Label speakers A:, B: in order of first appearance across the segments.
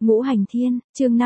A: Ngũ Hành Thiên, chương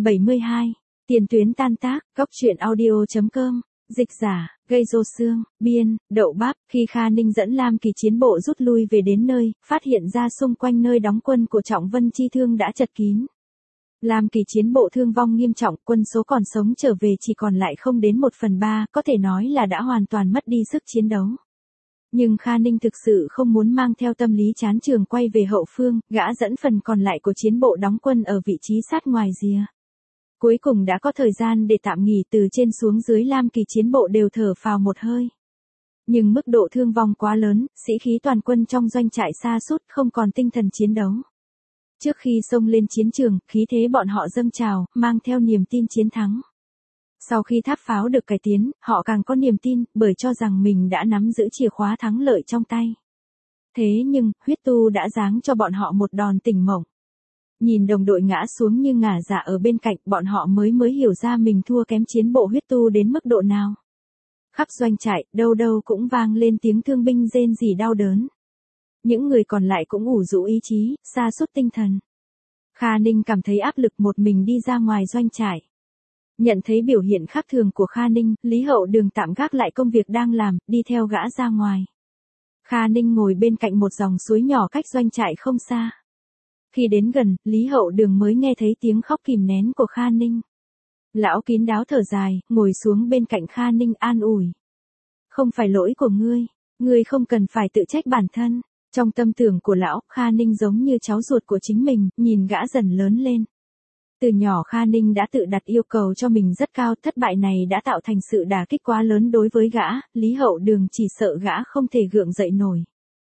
A: 572. Tiền tuyến tan tác, góc truyện audio.com. Dịch giả, gây rô xương, biên, đậu bắp. Khi Kha Ninh dẫn Lam Kỳ chiến bộ rút lui về đến nơi, phát hiện ra xung quanh nơi đóng quân của Trọng Vân Chi Thương đã chật kín. Lam Kỳ chiến bộ thương vong nghiêm trọng, quân số còn sống trở về chỉ còn lại không đến 1/3, có thể nói là đã hoàn toàn mất đi sức chiến đấu. Nhưng Kha Ninh thực sự không muốn mang theo tâm lý chán trường quay về hậu phương, gã dẫn phần còn lại của chiến bộ đóng quân ở vị trí sát ngoài rìa. Cuối cùng đã có thời gian để tạm nghỉ, từ trên xuống dưới Lam Kỳ chiến bộ đều thở phào một hơi. Nhưng mức độ thương vong quá lớn, sĩ khí toàn quân trong doanh trại sa sút, không còn tinh thần chiến đấu. Trước khi xông lên chiến trường, khí thế bọn họ dâng trào, mang theo niềm tin chiến thắng. Sau khi tháp pháo được cải tiến, họ càng có niềm tin, bởi cho rằng mình đã nắm giữ chìa khóa thắng lợi trong tay. Thế nhưng, huyết tu đã giáng cho bọn họ một đòn tỉnh mộng. Nhìn đồng đội ngã xuống như ngả dạ ở bên cạnh, bọn họ mới hiểu ra mình thua kém chiến bộ huyết tu đến mức độ nào. Khắp doanh trại, đâu đâu cũng vang lên tiếng thương binh rên rỉ đau đớn. Những người còn lại cũng ủ rũ ý chí, sa sút tinh thần. Kha Ninh cảm thấy áp lực một mình đi ra ngoài doanh trại. Nhận thấy biểu hiện khác thường của Kha Ninh, Lý Hậu Đường tạm gác lại công việc đang làm, đi theo gã ra ngoài. Kha Ninh ngồi bên cạnh một dòng suối nhỏ cách doanh trại không xa. Khi đến gần, Lý Hậu Đường mới nghe thấy tiếng khóc kìm nén của Kha Ninh. Lão kín đáo thở dài, ngồi xuống bên cạnh Kha Ninh an ủi. Không phải lỗi của ngươi không cần phải tự trách bản thân. Trong tâm tưởng của lão, Kha Ninh giống như cháu ruột của chính mình, nhìn gã dần lớn lên. Từ nhỏ Kha Ninh đã tự đặt yêu cầu cho mình rất cao, thất bại này đã tạo thành sự đả kích quá lớn đối với gã, Lý Hậu Đường chỉ sợ gã không thể gượng dậy nổi.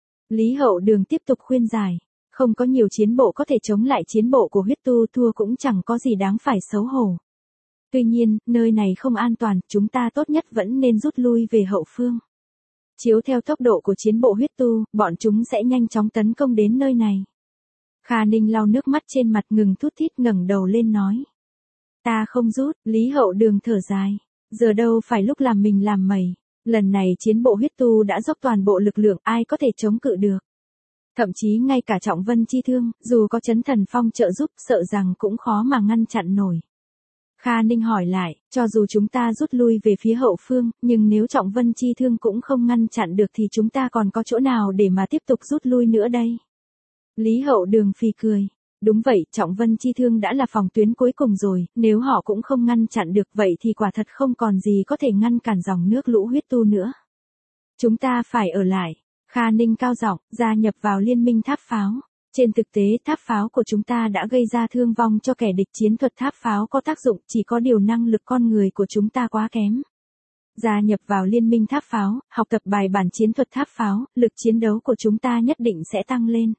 A: Lý Hậu Đường tiếp tục khuyên giải, không có nhiều chiến bộ có thể chống lại chiến bộ của huyết tu, thua cũng chẳng có gì đáng phải xấu hổ. Tuy nhiên, nơi này không an toàn, chúng ta tốt nhất vẫn nên rút lui về hậu phương. Chiếu theo tốc độ của chiến bộ huyết tu, bọn chúng sẽ nhanh chóng tấn công đến nơi này. Kha Ninh lau nước mắt trên mặt, ngừng thút thít ngẩng đầu lên nói. Ta không rút, Lý Hậu Đường thở dài. Giờ đâu phải lúc làm mình làm mẩy. Lần này chiến bộ huyết tu đã dốc toàn bộ lực lượng, ai có thể chống cự được. Thậm chí ngay cả Trọng Vân Chi Thương, dù có Chấn Thần Phong trợ giúp, sợ rằng cũng khó mà ngăn chặn nổi. Kha Ninh hỏi lại, cho dù chúng ta rút lui về phía hậu phương, nhưng nếu Trọng Vân Chi Thương cũng không ngăn chặn được thì chúng ta còn có chỗ nào để mà tiếp tục rút lui nữa đây? Lý Hậu Đường phì cười. Đúng vậy, Trọng Vân Chi Thương đã là phòng tuyến cuối cùng rồi, nếu họ cũng không ngăn chặn được vậy thì quả thật không còn gì có thể ngăn cản dòng nước lũ huyết tu nữa. Chúng ta phải ở lại. Kha Ninh cao giọng, gia nhập vào liên minh tháp pháo. Trên thực tế tháp pháo của chúng ta đã gây ra thương vong cho kẻ địch, chiến thuật tháp pháo có tác dụng, chỉ có điều năng lực con người của chúng ta quá kém. Gia nhập vào liên minh tháp pháo, học tập bài bản chiến thuật tháp pháo, lực chiến đấu của chúng ta nhất định sẽ tăng lên.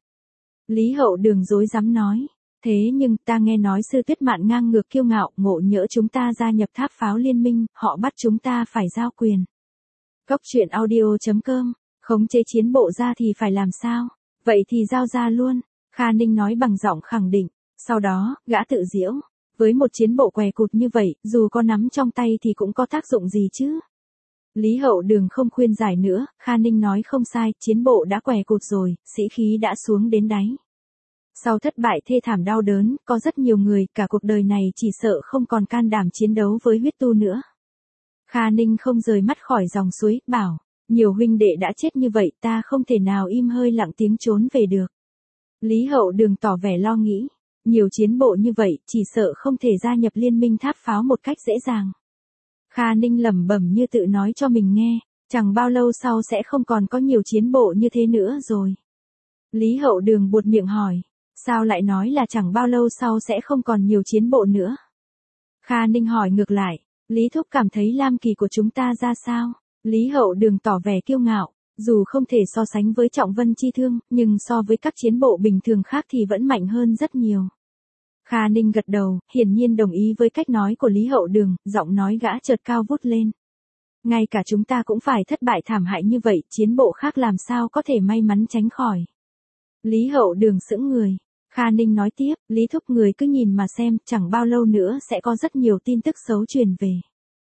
A: Lý Hậu Đường rối rắm nói. Thế nhưng ta nghe nói Sư Tuyết Mạn ngang ngược kiêu ngạo, ngộ nhỡ chúng ta gia nhập tháp pháo liên minh, họ bắt chúng ta phải giao quyền. Góc truyện audio.com. Khống chế chiến bộ ra thì phải làm sao? Vậy thì giao ra luôn. Kha Ninh nói bằng giọng khẳng định. Sau đó, gã tự giễu. Với một chiến bộ què cụt như vậy, dù có nắm trong tay thì cũng có tác dụng gì chứ? Lý Hậu Đường không khuyên giải nữa, Kha Ninh nói không sai, chiến bộ đã què cụt rồi, sĩ khí đã xuống đến đáy. Sau thất bại thê thảm đau đớn, có rất nhiều người, cả cuộc đời này chỉ sợ không còn can đảm chiến đấu với huyết tu nữa. Kha Ninh không rời mắt khỏi dòng suối, bảo, nhiều huynh đệ đã chết như vậy, ta không thể nào im hơi lặng tiếng trốn về được. Lý Hậu Đường tỏ vẻ lo nghĩ, nhiều chiến bộ như vậy, chỉ sợ không thể gia nhập liên minh tháp pháo một cách dễ dàng. Kha Ninh lẩm bẩm như tự nói cho mình nghe, chẳng bao lâu sau sẽ không còn có nhiều chiến bộ như thế nữa rồi. Lý Hậu Đường buột miệng hỏi, sao lại nói là chẳng bao lâu sau sẽ không còn nhiều chiến bộ nữa? Kha Ninh hỏi ngược lại, Lý Thúc cảm thấy Lam Kỳ của chúng ta ra sao? Lý Hậu Đường tỏ vẻ kiêu ngạo, dù không thể so sánh với Trọng Vân Chi Thương, nhưng so với các chiến bộ bình thường khác thì vẫn mạnh hơn rất nhiều. Kha Ninh gật đầu, hiển nhiên đồng ý với cách nói của Lý Hậu Đường, giọng nói gã chợt cao vút lên. Ngay cả chúng ta cũng phải thất bại thảm hại như vậy, chiến bộ khác làm sao có thể may mắn tránh khỏi. Lý Hậu Đường sững người. Kha Ninh nói tiếp, Lý Thúc người cứ nhìn mà xem, chẳng bao lâu nữa sẽ có rất nhiều tin tức xấu truyền về.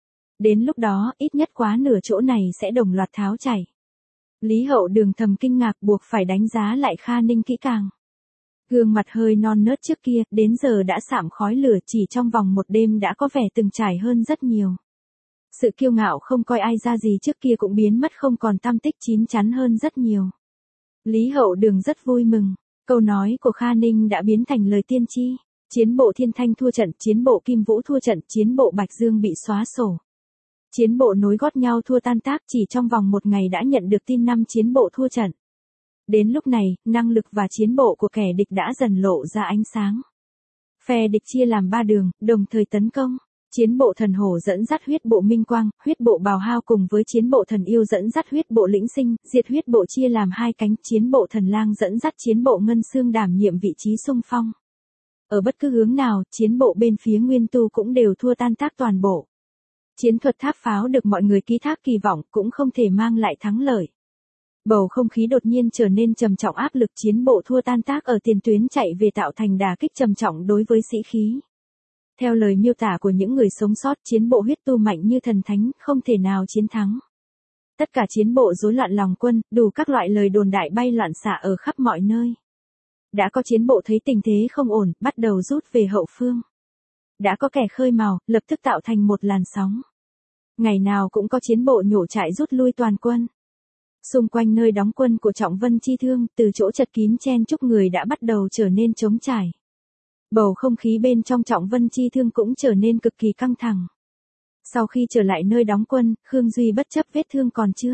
A: Đến lúc đó, ít nhất quá nửa chỗ này sẽ đồng loạt tháo chảy. Lý Hậu Đường thầm kinh ngạc, buộc phải đánh giá lại Kha Ninh kỹ càng. Gương mặt hơi non nớt trước kia, đến giờ đã sạm khói lửa, chỉ trong vòng một đêm đã có vẻ từng trải hơn rất nhiều. Sự kiêu ngạo không coi ai ra gì trước kia cũng biến mất không còn tăm tích, chín chắn hơn rất nhiều. Lý Hậu Đường rất vui mừng, câu nói của Kha Ninh đã biến thành lời tiên tri. Chiến bộ Thiên Thanh thua trận, chiến bộ Kim Vũ thua trận, chiến bộ Bạch Dương bị xóa sổ. Chiến bộ nối gót nhau thua tan tác, chỉ trong vòng một ngày đã nhận được tin 5 chiến bộ thua trận. Đến lúc này, năng lực và chiến bộ của kẻ địch đã dần lộ ra ánh sáng. Phe địch chia làm 3 đường, đồng thời tấn công. Chiến bộ Thần Hổ dẫn dắt huyết bộ Minh Quang, huyết bộ Bào Hao cùng với chiến bộ Thần Yêu dẫn dắt huyết bộ Lĩnh Sinh, diệt huyết bộ chia làm 2 cánh, chiến bộ Thần Lang dẫn dắt chiến bộ Ngân Xương đảm nhiệm vị trí xung phong. Ở bất cứ hướng nào, chiến bộ bên phía Nguyên Tu cũng đều thua tan tác toàn bộ. Chiến thuật tháp pháo được mọi người ký thác kỳ vọng cũng không thể mang lại thắng lợi. Bầu không khí đột nhiên trở nên trầm trọng, áp lực chiến bộ thua tan tác ở tiền tuyến chạy về tạo thành đả kích trầm trọng đối với sĩ khí. Theo lời miêu tả của những người sống sót, chiến bộ huyết tu mạnh như thần thánh, không thể nào chiến thắng. Tất cả chiến bộ rối loạn lòng quân, đủ các loại lời đồn đại bay loạn xạ ở khắp mọi nơi. Đã có chiến bộ thấy tình thế không ổn, bắt đầu rút về hậu phương. Đã có kẻ khơi mào, lập tức tạo thành một làn sóng. Ngày nào cũng có chiến bộ nhổ trại rút lui toàn quân. Xung quanh nơi đóng quân của Trọng Vân Chi Thương, từ chỗ chật kín chen chúc người đã bắt đầu trở nên trống trải. Bầu không khí bên trong Trọng Vân Chi Thương cũng trở nên cực kỳ căng thẳng. Sau khi trở lại nơi đóng quân, Khương Duy bất chấp vết thương còn chưa.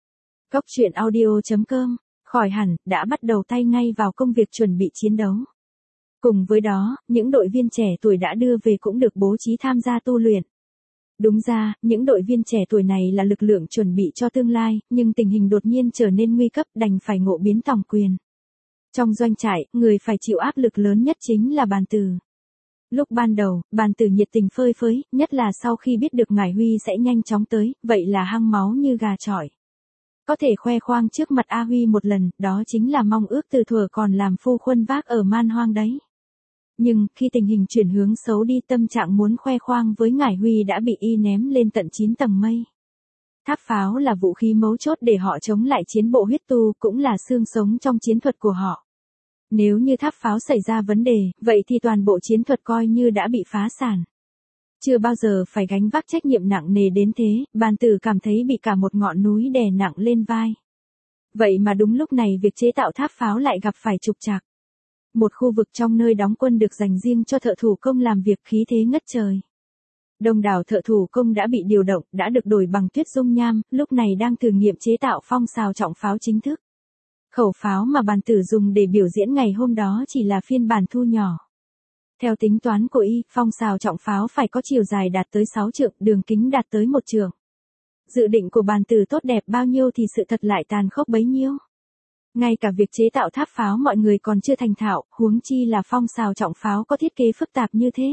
A: Cóc truyện audio.com, khỏi hẳn, đã bắt đầu tay ngay vào công việc chuẩn bị chiến đấu. Cùng với đó, những đội viên trẻ tuổi đã đưa về cũng được bố trí tham gia tu luyện. Đúng ra, những đội viên trẻ tuổi này là lực lượng chuẩn bị cho tương lai, nhưng tình hình đột nhiên trở nên nguy cấp, đành phải ngộ biến tòng quyền. Trong doanh trại, người phải chịu áp lực lớn nhất chính là Bàn Tử. Lúc ban đầu, Bàn Tử nhiệt tình phơi phới, nhất là sau khi biết được Ngải Huy sẽ nhanh chóng tới, vậy là hăng máu như gà chọi. Có thể khoe khoang trước mặt A Huy một lần, đó chính là mong ước từ thuở còn làm phu khuân vác ở Man Hoang đấy. Nhưng, khi tình hình chuyển hướng xấu đi, tâm trạng muốn khoe khoang với Ngải Huy đã bị y ném lên tận 9 tầng mây. Tháp pháo là vũ khí mấu chốt để họ chống lại chiến bộ huyết tu, cũng là xương sống trong chiến thuật của họ. Nếu như tháp pháo xảy ra vấn đề, vậy thì toàn bộ chiến thuật coi như đã bị phá sản. Chưa bao giờ phải gánh vác trách nhiệm nặng nề đến thế, Bàn Tử cảm thấy bị cả một ngọn núi đè nặng lên vai. Vậy mà đúng lúc này việc chế tạo tháp pháo lại gặp phải trục trặc. Một khu vực trong nơi đóng quân được dành riêng cho thợ thủ công làm việc, khí thế ngất trời. Đông đảo thợ thủ công đã bị điều động, đã được đổi bằng tuyết dung nham, lúc này đang thử nghiệm chế tạo phong sào trọng pháo chính thức. Khẩu pháo mà Bàn Tử dùng để biểu diễn ngày hôm đó chỉ là phiên bản thu nhỏ. Theo tính toán của y, phong sào trọng pháo phải có chiều dài đạt tới 6 trượng, đường kính đạt tới 1 trượng. Dự định của Bàn Tử tốt đẹp bao nhiêu thì sự thật lại tàn khốc bấy nhiêu. Ngay cả việc chế tạo tháp pháo mọi người còn chưa thành thạo, huống chi là phong sào trọng pháo có thiết kế phức tạp như thế.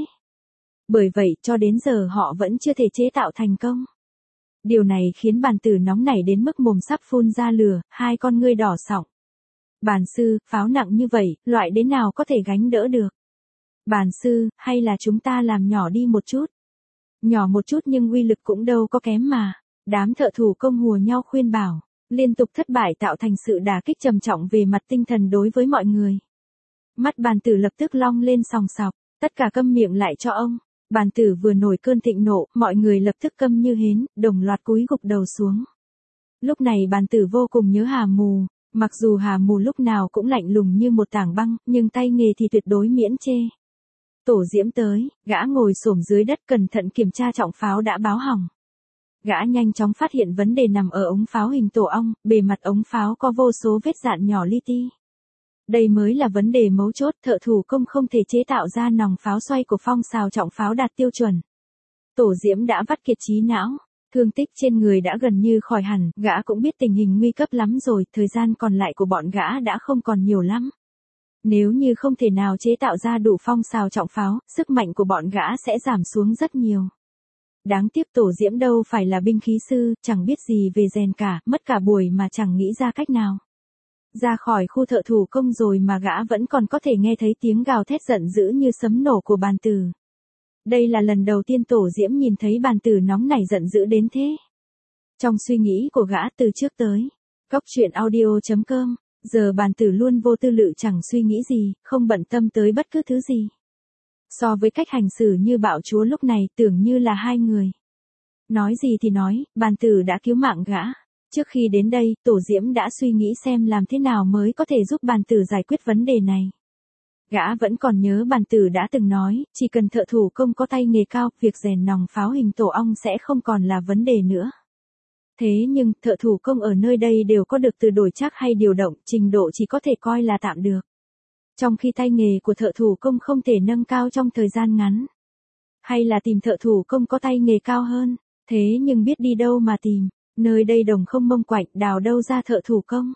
A: Bởi vậy, cho đến giờ họ vẫn chưa thể chế tạo thành công. Điều này khiến Bàn Tử nóng nảy đến mức mồm sắp phun ra lửa, hai con ngươi đỏ sọng. Bàn sư, pháo nặng như vậy, loại đến nào có thể gánh đỡ được? Bàn sư, hay là chúng ta làm nhỏ đi một chút? Nhỏ một chút nhưng uy lực cũng đâu có kém mà. Đám thợ thủ công hùa nhau khuyên bảo. Liên tục thất bại tạo thành sự đả kích trầm trọng về mặt tinh thần đối với mọi người. Mắt Bàn Tử lập tức long lên sòng sọc, tất cả câm miệng lại cho ông. Bàn Tử vừa nổi cơn thịnh nộ, mọi người lập tức câm như hến, đồng loạt cúi gục đầu xuống. Lúc này Bàn Tử vô cùng nhớ Hà Mù, mặc dù Hà Mù lúc nào cũng lạnh lùng như một tảng băng, nhưng tay nghề thì tuyệt đối miễn chê. Tổ Diễm tới, gã ngồi xổm dưới đất cẩn thận kiểm tra trọng pháo đã báo hỏng. Gã nhanh chóng phát hiện vấn đề nằm ở ống pháo hình tổ ong, bề mặt ống pháo có vô số vết dạn nhỏ li ti. Đây mới là vấn đề mấu chốt, thợ thủ công không thể chế tạo ra nòng pháo xoay của phong sào trọng pháo đạt tiêu chuẩn. Tổ Diễm đã vắt kiệt trí não, thương tích trên người đã gần như khỏi hẳn, gã cũng biết tình hình nguy cấp lắm rồi, thời gian còn lại của bọn gã đã không còn nhiều lắm. Nếu như không thể nào chế tạo ra đủ phong sào trọng pháo, sức mạnh của bọn gã sẽ giảm xuống rất nhiều. Đáng tiếc Tổ Diễm đâu phải là binh khí sư, chẳng biết gì về rèn cả, mất cả buổi mà chẳng nghĩ ra cách nào. Ra khỏi khu thợ thủ công rồi mà gã vẫn còn có thể nghe thấy tiếng gào thét giận dữ như sấm nổ của Bàn Tử. Đây là lần đầu tiên Tổ Diễm nhìn thấy Bàn Tử nóng nảy giận dữ đến thế. Trong suy nghĩ của gã từ trước tới, cóc truyện audio.com, Giờ bàn tử luôn vô tư lự chẳng suy nghĩ gì, không bận tâm tới bất cứ thứ gì. So với cách hành xử như bạo chúa lúc này tưởng như là hai người. Nói gì thì nói, bàn tử đã cứu mạng gã. Trước khi đến đây, Tổ Diễm đã suy nghĩ xem làm thế nào mới có thể giúp bàn tử giải quyết vấn đề này. Gã vẫn còn nhớ bàn tử đã từng nói, chỉ cần thợ thủ công có tay nghề cao, việc rèn nòng pháo hình tổ ong sẽ không còn là vấn đề nữa. Thế nhưng, thợ thủ công ở nơi đây đều có được từ đổi trác hay điều động, trình độ chỉ có thể coi là tạm được. Trong khi tay nghề của thợ thủ công không thể nâng cao trong thời gian ngắn. Hay là tìm thợ thủ công có tay nghề cao hơn, thế nhưng biết đi đâu mà tìm, nơi đây đồng không mông quạnh, đào đâu ra thợ thủ công.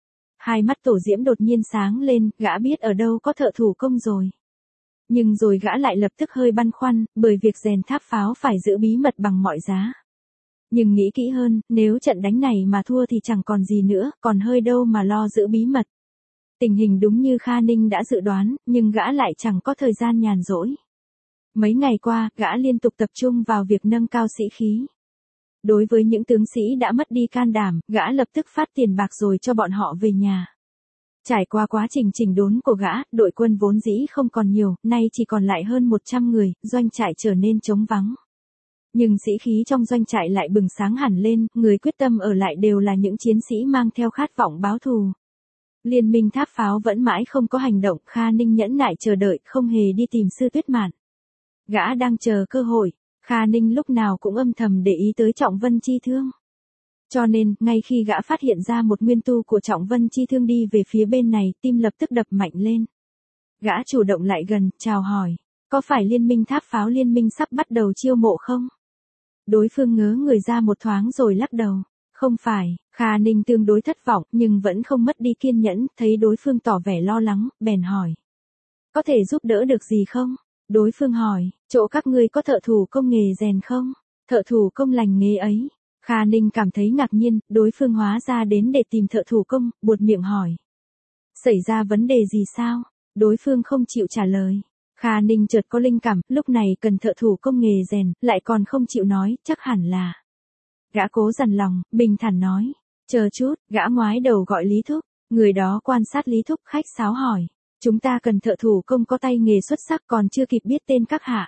A: Hai mắt Tổ Diễm đột nhiên sáng lên, gã biết ở đâu có thợ thủ công rồi. Nhưng rồi gã lại lập tức hơi băn khoăn, bởi việc rèn tháp pháo phải giữ bí mật bằng mọi giá. Nhưng nghĩ kỹ hơn, nếu trận đánh này mà thua thì chẳng còn gì nữa, còn hơi đâu mà lo giữ bí mật. Tình hình đúng như Kha Ninh đã dự đoán, nhưng gã lại chẳng có thời gian nhàn rỗi. Mấy ngày qua, gã liên tục tập trung vào việc nâng cao sĩ khí. Đối với những tướng sĩ đã mất đi can đảm, gã lập tức phát tiền bạc rồi cho bọn họ về nhà. Trải qua quá trình chỉnh đốn của gã, đội quân vốn dĩ không còn nhiều, nay chỉ còn lại hơn 100 người, doanh trại trở nên trống vắng. Nhưng sĩ khí trong doanh trại lại bừng sáng hẳn lên, người quyết tâm ở lại đều là những chiến sĩ mang theo khát vọng báo thù. Liên minh tháp pháo vẫn mãi không có hành động, Kha Ninh nhẫn nại chờ đợi, không hề đi tìm Sư Tuyết Mạn. Gã đang chờ cơ hội, Kha Ninh lúc nào cũng âm thầm để ý tới Trọng Vân Chi Thương. Cho nên, ngay khi gã phát hiện ra một nguyên tu của Trọng Vân Chi Thương đi về phía bên này, tim lập tức đập mạnh lên. Gã chủ động lại gần, chào hỏi, có phải liên minh tháp pháo liên minh sắp bắt đầu chiêu mộ không? Đối phương ngớ người ra một thoáng rồi lắc đầu. Không phải, Kha Ninh tương đối thất vọng nhưng vẫn không mất đi kiên nhẫn, thấy đối phương tỏ vẻ lo lắng, bèn hỏi. Có thể giúp đỡ được gì không? Đối phương hỏi, chỗ các ngươi có thợ thủ công nghề rèn không? Thợ thủ công lành nghề ấy. Kha Ninh cảm thấy ngạc nhiên, đối phương hóa ra đến để tìm thợ thủ công, buột miệng hỏi. Xảy ra vấn đề gì sao? Đối phương không chịu trả lời. Kha Ninh chợt có linh cảm, lúc này cần thợ thủ công nghề rèn, lại còn không chịu nói, chắc hẳn là. Gã cố dằn lòng, bình thản nói. Chờ chút, gã ngoái đầu gọi Lý Thúc. Người đó quan sát Lý Thúc khách sáo hỏi. Chúng ta cần thợ thủ công có tay nghề xuất sắc còn chưa kịp biết tên các hạ.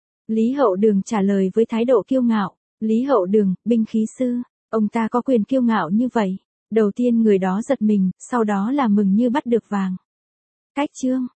A: Lý Hậu Đường trả lời với thái độ kiêu ngạo. Lý Hậu Đường, binh khí sư. Ông ta có quyền kiêu ngạo như vậy. Đầu tiên người đó giật mình, sau đó là mừng như bắt được vàng. Cách chương.